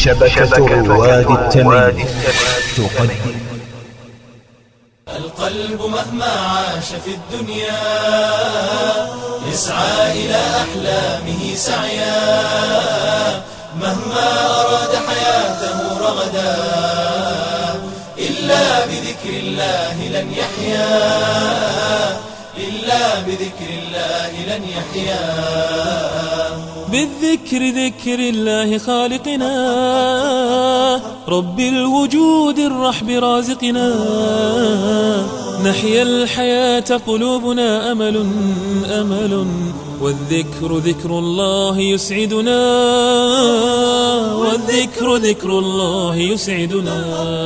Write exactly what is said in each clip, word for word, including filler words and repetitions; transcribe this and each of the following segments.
شبكة رواد التميم تقدم. القلب مهما عاش في الدنيا يسعى إلى أحلامه سعيا، مهما أراد حياته رغدا إلا بذكر الله لن يحيا، إلا بذكر الله لن يحيا. بالذكر ذكر الله خالقنا، رب الوجود الرحب رازقنا، نحيا الحياة قلوبنا أمل أمل، والذكر ذكر الله يسعدنا، والذكر ذكر الله يسعدنا.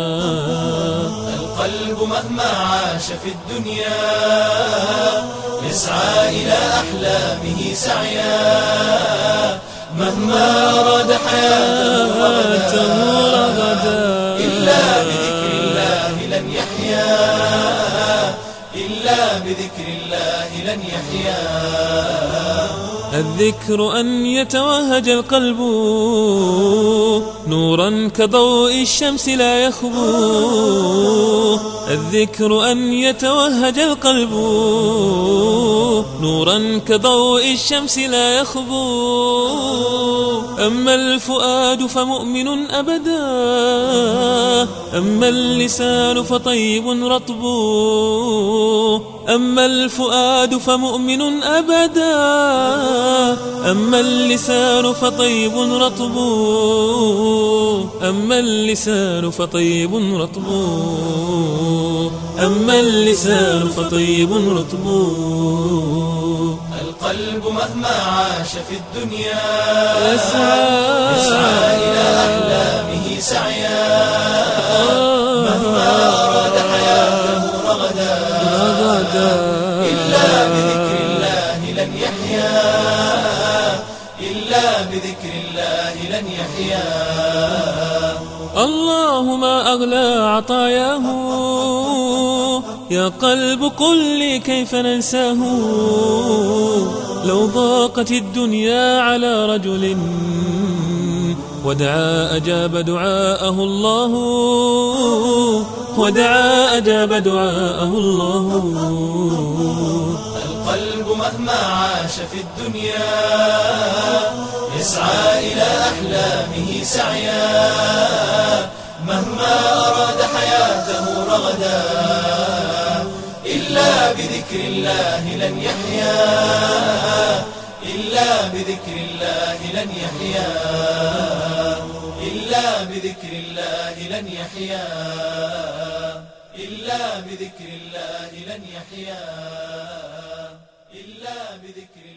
القلب مهما عاش في الدنيا يسعى إلى أحلامه سعيا، مهما أراد حياته رغدا إلا بذكر الله لن يحيا، إلا بذكر الله لن يحيا. الذكر أن يتوهج القلب نورا كضوء الشمس لا يخبو، الذكر أن يتوهج القلب نورا كضوء الشمس لا يخبو. أما الفؤاد فمؤمن أبدا، أما اللسان فطيب رطب، أما الفؤاد فمؤمن أبدا، أما اللسان فطيب رطب، أما اللسان فطيب رطب، أما اللسان فطيب رطب. القلب مهما عاش في الدنيا يسعى, يسعى إلى أحلامه سعيا، مهما أراد حياته رغدا إلا بذكر الله لن يحيا، إلا بذكر الله لن يحيا. الله ما أغلى عطاياه، يا قلب قل لي كيف ننساه. لو ضاقت الدنيا على رجل ودعا أجاب دعاءه الله، ودعا أجاب دعاءه الله. القلب مهما عاش في الدنيا يسعى إلى أحلامه سعيا، مهما أراد حياته رغدا إلا بذكر الله لن يحيا، إلا بذكر الله لن يحيا، إلا بذكر الله لن يحيا، إلا بذكر الله لن يحيا، إلا بذكر